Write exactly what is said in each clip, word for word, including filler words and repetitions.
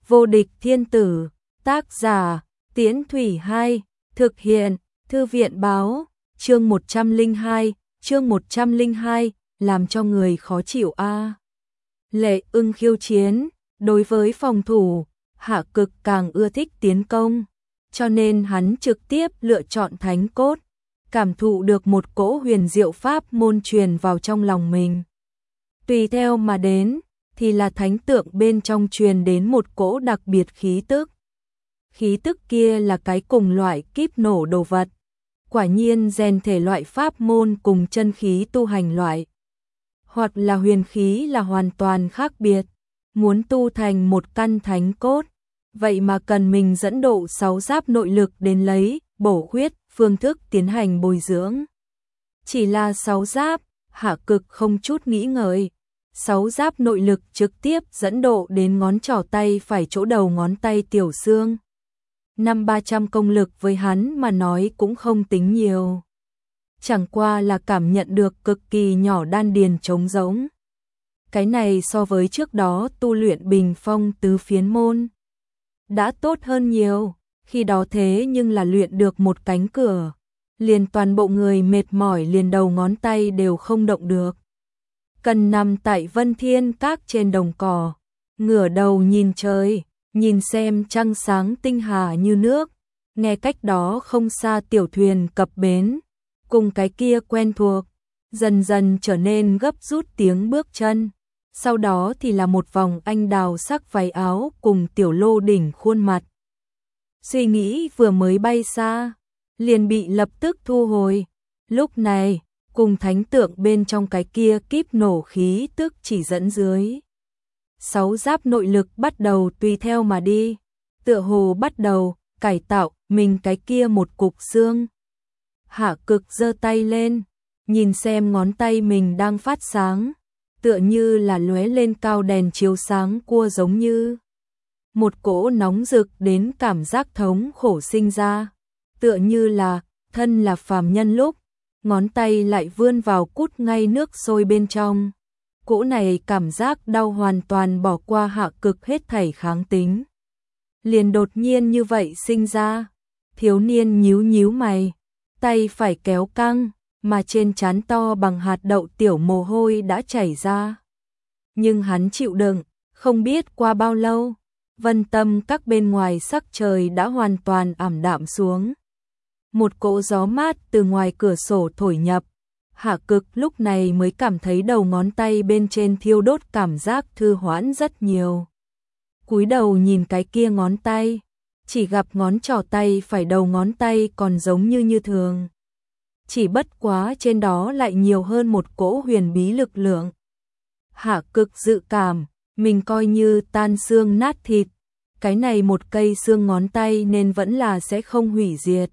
Vô địch thiên tử, tác giả, Tiễn Thủy Hai, thực hiện, Thư viện báo, chương một trăm lẻ hai, chương một trăm lẻ hai, làm cho người khó chịu a. Lệ Ưng khiêu chiến, đối với phòng thủ, Hạ Cực càng ưa thích tiến công, cho nên hắn trực tiếp lựa chọn thánh cốt, cảm thụ được một cỗ huyền diệu pháp môn truyền vào trong lòng mình. Tùy theo mà đến, thì là thánh tượng bên trong truyền đến một cỗ đặc biệt khí tức. Khí tức kia là cái cùng loại kíp nổ đồ vật. Quả nhiên rèn thể loại pháp môn cùng chân khí tu hành loại, hoặc là huyền khí là hoàn toàn khác biệt. Muốn tu thành một căn thánh cốt, vậy mà cần mình dẫn độ sáu giáp nội lực đến lấy, bổ huyết, phương thức tiến hành bồi dưỡng. Chỉ là sáu giáp, Hạ Cực không chút nghĩ ngợi. Sáu giáp nội lực trực tiếp dẫn độ đến ngón trỏ tay phải chỗ đầu ngón tay tiểu xương. Năm ba trăm công lực với hắn mà nói cũng không tính nhiều. Chẳng qua là cảm nhận được cực kỳ nhỏ đan điền trống rỗng. Cái này so với trước đó tu luyện bình phong tứ phiến môn đã tốt hơn nhiều, khi đó thế nhưng là luyện được một cánh cửa, liền toàn bộ người mệt mỏi liền đầu ngón tay đều không động được. Cần nằm tại Vân Thiên Các trên đồng cỏ, ngửa đầu nhìn trời, nhìn xem trăng sáng tinh hà như nước, nghe cách đó không xa tiểu thuyền cập bến, cùng cái kia quen thuộc, dần dần trở nên gấp rút tiếng bước chân. Sau đó thì là một vòng anh đào sắc váy áo cùng tiểu lô đỉnh khuôn mặt. Suy nghĩ vừa mới bay xa, liền bị lập tức thu hồi. Lúc này, cùng thánh tượng bên trong cái kia kíp nổ khí tức chỉ dẫn dưới. Sáu giáp nội lực bắt đầu tùy theo mà đi, tựa hồ bắt đầu cải tạo mình cái kia một cục xương. Hạ Cực giơ tay lên, nhìn xem ngón tay mình đang phát sáng, tựa như là lóe lên cao đèn chiếu sáng cua giống như. Một cỗ nóng rực đến cảm giác thống khổ sinh ra, tựa như là thân là phàm nhân lúc, ngón tay lại vươn vào cút ngay nước sôi bên trong. Cỗ này cảm giác đau hoàn toàn bỏ qua Hạ Cực hết thảy kháng tính. Liền đột nhiên như vậy sinh ra, thiếu niên nhíu nhíu mày, tay phải kéo căng, mà trên trán to bằng hạt đậu tiểu mồ hôi đã chảy ra. Nhưng hắn chịu đựng, không biết qua bao lâu, Vân Tâm Các bên ngoài sắc trời đã hoàn toàn ảm đạm xuống. Một cỗ gió mát từ ngoài cửa sổ thổi nhập, Hạ Cực lúc này mới cảm thấy đầu ngón tay bên trên thiêu đốt cảm giác thư hoãn rất nhiều. Cúi đầu nhìn cái kia ngón tay, chỉ gặp ngón trỏ tay phải đầu ngón tay còn giống như như thường. Chỉ bất quá trên đó lại nhiều hơn một cỗ huyền bí lực lượng. Hạ Cực dự cảm, mình coi như tan xương nát thịt, cái này một cây xương ngón tay nên vẫn là sẽ không hủy diệt.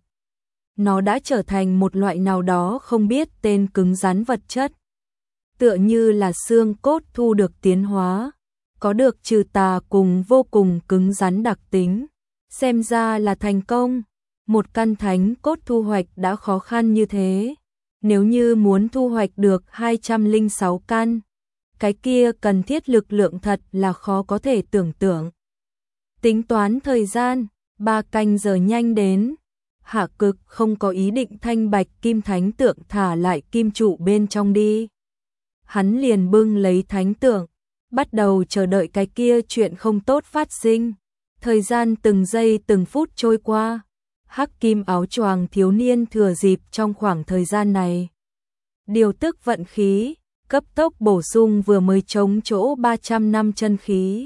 Nó đã trở thành một loại nào đó không biết tên cứng rắn vật chất. Tựa như là xương cốt thu được tiến hóa, có được trừ tà cùng vô cùng cứng rắn đặc tính. Xem ra là thành công. Một căn thánh cốt thu hoạch đã khó khăn như thế. Nếu như muốn thu hoạch được hai trăm lẻ sáu căn, cái kia cần thiết lực lượng thật là khó có thể tưởng tượng. Tính toán thời gian, ba canh giờ nhanh đến. Hạ Cực không có ý định thanh bạch kim thánh tượng thả lại kim trụ bên trong đi. Hắn liền bưng lấy thánh tượng, bắt đầu chờ đợi cái kia chuyện không tốt phát sinh. Thời gian từng giây từng phút trôi qua. Hắc kim áo choàng thiếu niên thừa dịp trong khoảng thời gian này điều tức vận khí, cấp tốc bổ sung vừa mới chống chỗ ba trăm năm chân khí.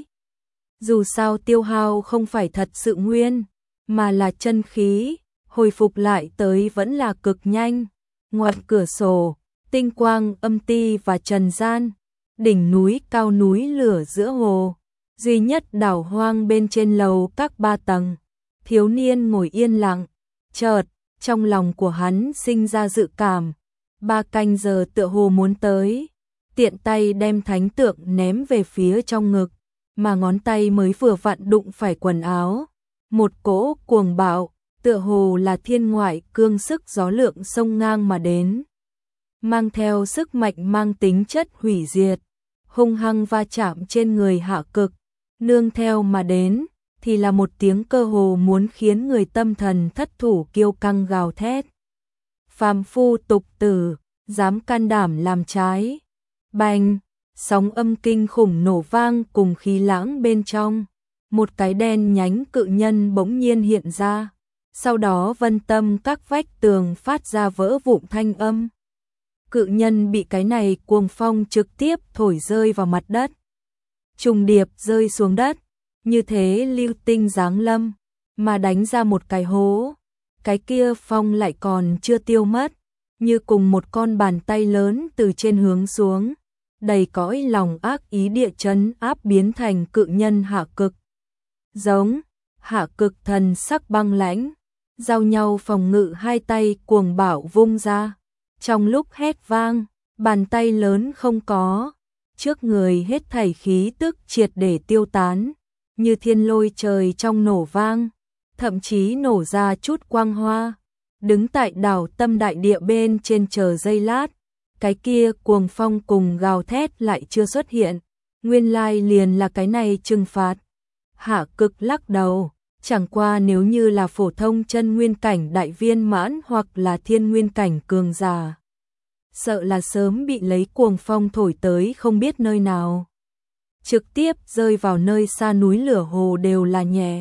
Dù sao tiêu hao không phải thật sự nguyên, mà là chân khí, hồi phục lại tới vẫn là cực nhanh. Ngoài cửa sổ, tinh quang âm ti và trần gian, đỉnh núi cao núi lửa giữa hồ, duy nhất đảo hoang bên trên lầu các ba tầng. Thiếu niên ngồi yên lặng, chợt trong lòng của hắn sinh ra dự cảm, ba canh giờ tựa hồ muốn tới. Tiện tay đem thánh tượng ném về phía trong ngực, mà ngón tay mới vừa vặn đụng phải quần áo. Một cỗ cuồng bạo, tựa hồ là thiên ngoại cương sức gió lượng sông ngang mà đến, mang theo sức mạnh mang tính chất hủy diệt, hung hăng va chạm trên người Hạ Cực, nương theo mà đến thì là một tiếng cơ hồ muốn khiến người tâm thần thất thủ kiêu căng gào thét. Phàm phu tục tử, dám can đảm làm trái. Bành, sóng âm kinh khủng nổ vang cùng khí lãng bên trong. Một cái đen nhánh cự nhân bỗng nhiên hiện ra. Sau đó vân tâm các vách tường phát ra vỡ vụn thanh âm. Cự nhân bị cái này cuồng phong trực tiếp thổi rơi vào mặt đất. Trùng điệp rơi xuống đất, như thế lưu tinh giáng lâm, mà đánh ra một cái hố. Cái kia phong lại còn chưa tiêu mất, như cùng một con bàn tay lớn từ trên hướng xuống, đầy cõi lòng ác ý địa chấn áp biến thành cự nhân hạ cực. Giống, hạ cực thần sắc băng lãnh, giao nhau phòng ngự hai tay cuồng bạo vung ra. Trong lúc hét vang, bàn tay lớn không có, trước người hết thảy khí tức triệt để tiêu tán, như thiên lôi trời trong nổ vang, thậm chí nổ ra chút quang hoa. Đứng tại đảo tâm đại địa bên trên chờ giây lát, cái kia cuồng phong cùng gào thét lại chưa xuất hiện, nguyên lai liền là cái này trừng phạt. Hạ cực lắc đầu, chẳng qua nếu như là phổ thông chân nguyên cảnh đại viên mãn hoặc là thiên nguyên cảnh cường giả, sợ là sớm bị lấy cuồng phong thổi tới không biết nơi nào, trực tiếp rơi vào nơi xa núi lửa hồ đều là nhẹ.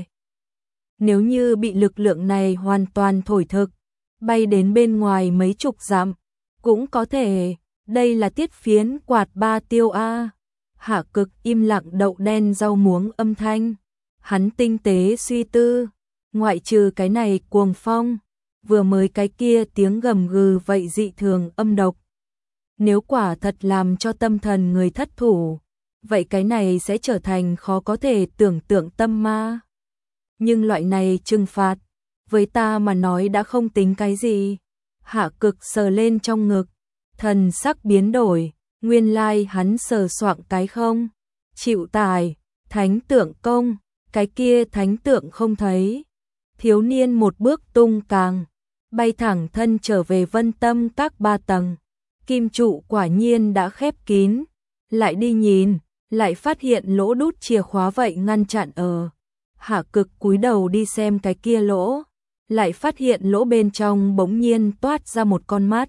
Nếu như bị lực lượng này hoàn toàn thổi thực, bay đến bên ngoài mấy chục dặm, cũng có thể, đây là tiết phiến quạt ba tiêu a. Hạ cực im lặng đậu đen rau muống âm thanh, hắn tinh tế suy tư, ngoại trừ cái này cuồng phong, vừa mới cái kia tiếng gầm gừ vậy dị thường âm độc. Nếu quả thật làm cho tâm thần người thất thủ, vậy cái này sẽ trở thành khó có thể tưởng tượng tâm ma. Nhưng loại này trừng phạt, với ta mà nói đã không tính cái gì. Hạ cực sờ lên trong ngực, thần sắc biến đổi, nguyên lai hắn sờ soạng cái không. Chịu tài, thánh tượng công, cái kia thánh tượng không thấy. Thiếu niên một bước tung càng, bay thẳng thân trở về vân tâm các ba tầng. Kim trụ quả nhiên đã khép kín, lại đi nhìn, lại phát hiện lỗ đút chìa khóa vậy ngăn chặn ở. Hạ cực cúi đầu đi xem cái kia lỗ, lại phát hiện lỗ bên trong bỗng nhiên toát ra một con mắt.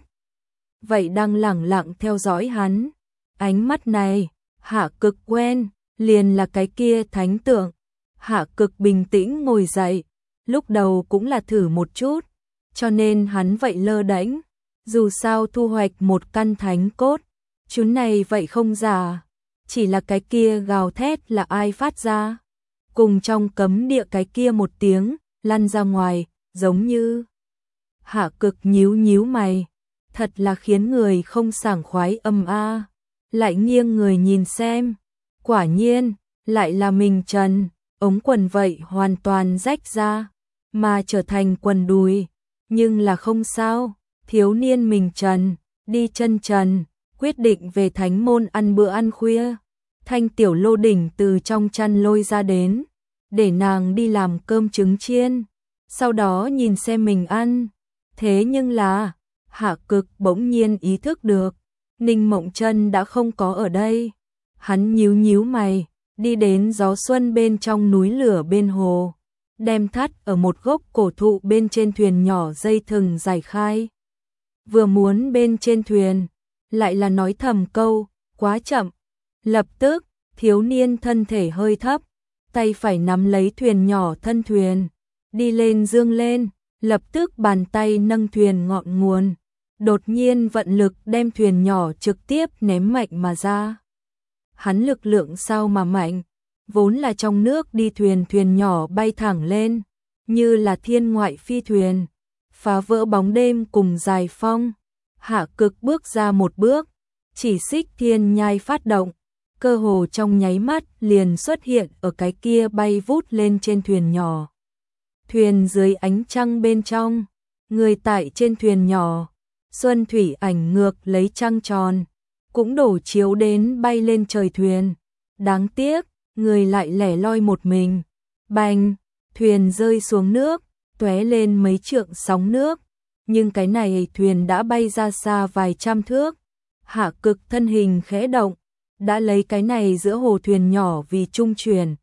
Vậy đang lẳng lặng theo dõi hắn. Ánh mắt này, hạ cực quen, liền là cái kia thánh tượng. Hạ cực bình tĩnh ngồi dậy, lúc đầu cũng là thử một chút, cho nên hắn vậy lơ đễnh. Dù sao thu hoạch một căn thánh cốt, chú này vậy không giả, chỉ là cái kia gào thét là ai phát ra. Cùng trong cấm địa cái kia một tiếng, lăn ra ngoài, giống như. Hạ cực nhíu nhíu mày, thật là khiến người không sảng khoái âm a. Lại nghiêng người nhìn xem, quả nhiên, lại là mình trần, ống quần vậy hoàn toàn rách ra, mà trở thành quần đùi, nhưng là không sao. Thiếu niên mình trần, đi chân trần, quyết định về thánh môn ăn bữa ăn khuya. Thanh tiểu lô đỉnh từ trong chăn lôi ra đến, để nàng đi làm cơm trứng chiên, sau đó nhìn xem mình ăn. Thế nhưng là, hạ cực bỗng nhiên ý thức được, Ninh Mộng Chân đã không có ở đây. Hắn nhíu nhíu mày, đi đến gió xuân bên trong núi lửa bên hồ, đem thắt ở một gốc cổ thụ bên trên thuyền nhỏ dây thừng giải khai. Vừa muốn bên trên thuyền, lại là nói thầm câu, quá chậm. Lập tức, thiếu niên thân thể hơi thấp, tay phải nắm lấy thuyền nhỏ thân thuyền, đi lên dương lên, lập tức bàn tay nâng thuyền ngọn nguồn, đột nhiên vận lực đem thuyền nhỏ trực tiếp ném mạnh mà ra. Hắn lực lượng sao mà mạnh, vốn là trong nước đi thuyền thuyền nhỏ bay thẳng lên, như là thiên ngoại phi thuyền, phá vỡ bóng đêm cùng dài phong. Hạ cực bước ra một bước, chỉ xích thiên nhai phát động, cơ hồ trong nháy mắt liền xuất hiện ở cái kia bay vút lên trên thuyền nhỏ. Thuyền dưới ánh trăng bên trong, người tại trên thuyền nhỏ, xuân thủy ảnh ngược lấy trăng tròn, cũng đổ chiếu đến bay lên trời thuyền. Đáng tiếc, người lại lẻ loi một mình. Bành, thuyền rơi xuống nước, tóe lên mấy trượng sóng nước, nhưng cái này thuyền đã bay ra xa vài trăm thước. Hạ cực thân hình khẽ động, đã lấy cái này giữa hồ thuyền nhỏ vì trung chuyển,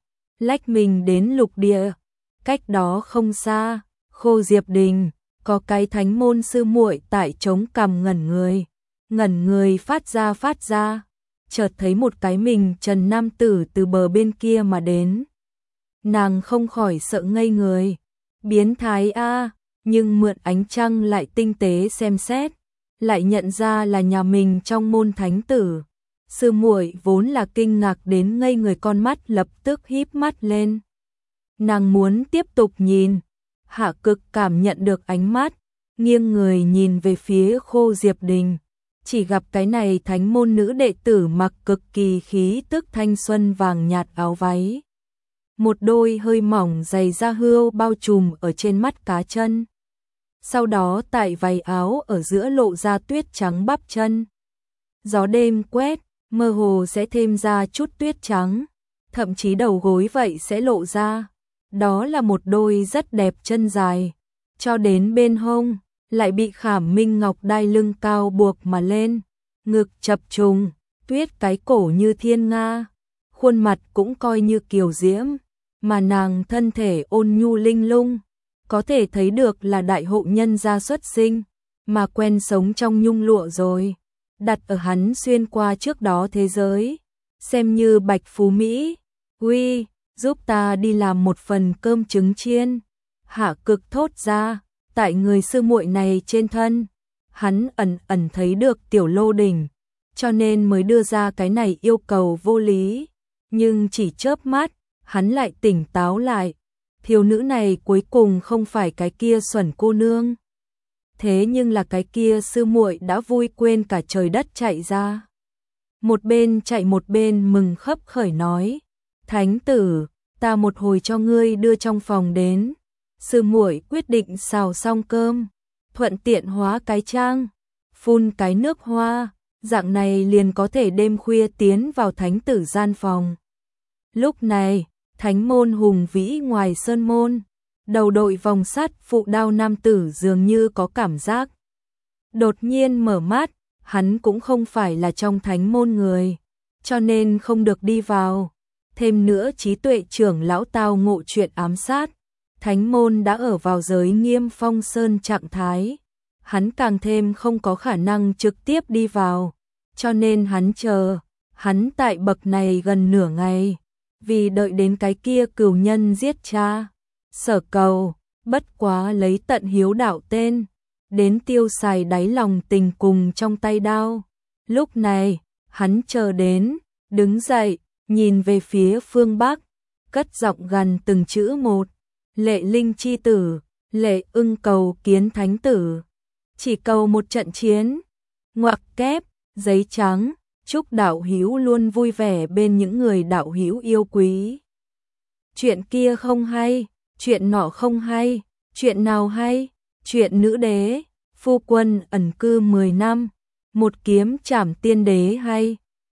lách mình đến lục địa. Cách đó không xa, Khô Diệp Đình, có cái thánh môn sư muội tại trống cằm ngẩn người. Ngẩn người phát ra phát ra, chợt thấy một cái mình trần nam tử từ bờ bên kia mà đến. Nàng không khỏi sợ ngây người. Biến thái a, nhưng mượn ánh trăng lại tinh tế xem xét, lại nhận ra là nhà mình trong môn thánh tử. Sư muội vốn là kinh ngạc đến ngây người, con mắt lập tức híp mắt lên. Nàng muốn tiếp tục nhìn, Hạ Cực cảm nhận được ánh mắt, nghiêng người nhìn về phía Khô Diệp Đình, chỉ gặp cái này thánh môn nữ đệ tử mặc cực kỳ khí tức thanh xuân vàng nhạt áo váy. Một đôi hơi mỏng giày da hươu bao trùm ở trên mắt cá chân. Sau đó tại váy áo ở giữa lộ ra tuyết trắng bắp chân. Gió đêm quét, mơ hồ sẽ thêm ra chút tuyết trắng, thậm chí đầu gối vậy sẽ lộ ra. Đó là một đôi rất đẹp chân dài, cho đến bên hông, lại bị khảm minh ngọc đai lưng cao buộc mà lên, ngực chập trùng, tuyết cái cổ như thiên nga, khuôn mặt cũng coi như kiều diễm, mà nàng thân thể ôn nhu linh lung, có thể thấy được là đại hộ nhân gia xuất sinh, mà quen sống trong nhung lụa rồi, đặt ở hắn xuyên qua trước đó thế giới, xem như bạch phú Mỹ. Uy, giúp ta đi làm một phần cơm trứng chiên. Hạ Cực thốt ra, tại người sư muội này trên thân, hắn ẩn ẩn thấy được tiểu lô đỉnh, cho nên mới đưa ra cái này yêu cầu vô lý, nhưng chỉ chớp mắt, hắn lại tỉnh táo lại, thiếu nữ này cuối cùng không phải cái kia xuẩn cô nương. Thế nhưng là cái kia sư muội đã vui quên cả trời đất chạy ra. Một bên chạy một bên mừng khấp khởi nói, thánh tử, ta một hồi cho ngươi đưa trong phòng đến. Sư muội quyết định xào xong cơm, thuận tiện hóa cái trang, phun cái nước hoa, dạng này liền có thể đêm khuya tiến vào thánh tử gian phòng. Lúc này, thánh môn hùng vĩ ngoài sơn môn, đầu đội vòng sắt phụ đao nam tử dường như có cảm giác. Đột nhiên mở mắt, hắn cũng không phải là trong thánh môn người, cho nên không được đi vào. Thêm nữa trí tuệ trưởng lão tao ngộ chuyện ám sát, thánh môn đã ở vào giới nghiêm phong sơn trạng thái, hắn càng thêm không có khả năng trực tiếp đi vào, cho nên hắn chờ, hắn tại bậc này gần nửa ngày, vì đợi đến cái kia cừu nhân giết cha, sở cầu, bất quá lấy tận hiếu đạo tên, đến tiêu xài đáy lòng tình cùng trong tay đao. Lúc này, hắn chờ đến, đứng dậy, nhìn về phía phương Bắc, cất giọng gần từng chữ một, Lệ Linh chi tử, Lệ Ưng cầu kiến thánh tử, chỉ cầu một trận chiến, ngoặc kép, giấy trắng, chúc đạo hữu luôn vui vẻ bên những người đạo hữu yêu quý. Chuyện kia không hay, chuyện nọ không hay, chuyện nào hay, chuyện nữ đế, phu quân ẩn cư mười năm, một kiếm trảm tiên đế hay.